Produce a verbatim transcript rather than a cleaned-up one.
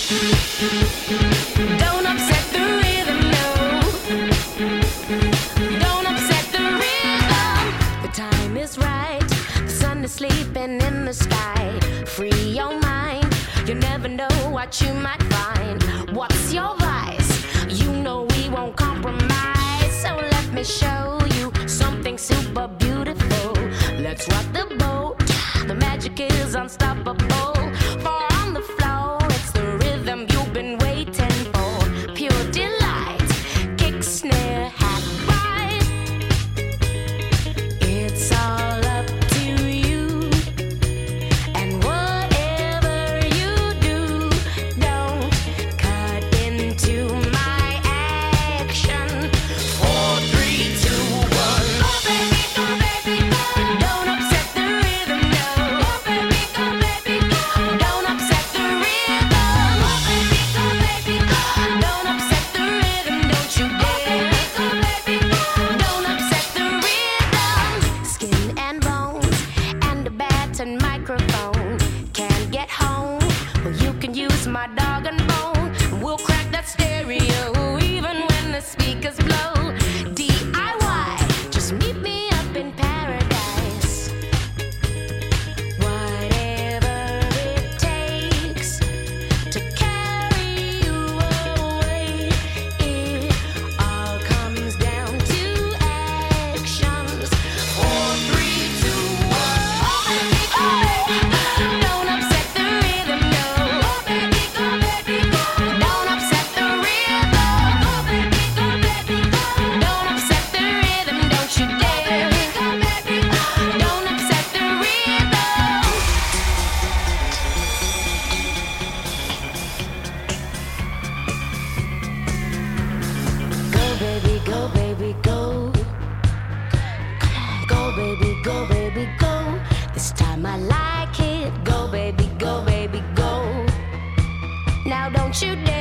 Don't upset the rhythm, no. Don't upset the rhythm. The time is right. The sun is sleeping in the sky. Free your mind. You never know what you might find. What's your vice? You know we won't compromise. So let me show you something super beautiful. Let's rock the boat. The magic is unstoppable. For on the floor, it's the rhythm you've been waiting for. Pure delight, kick, snare, hat, ride. It's all up to you. And whatever you do, don't cut into my action. Four, three, two, one. Go baby, go baby, go. Don't upset the rhythm, no. Go baby, go baby, go. Don't upset the rhythm. Go baby, go baby, go. Don't upset the rhythm, don't you dare. Go baby, go. Don't upset the rhythm. Skin and bones and a bat and microphone. Can't get home? Well, you can use my dog and bone. We'll crack that stereo even when the speakers blow. D I Y, just meet me up in paradise. Whatever it takes to carry you away. It all comes down to actions. Four, three, two, one. Don't upset the rhythm, no. Don't upset the rhythm. Don't upset the rhythm, don't you dare. Don't upset the rhythm. Go baby, go baby, go. Go baby, go baby, go. This time I like it. Go baby, go baby, go. Now don't you dare.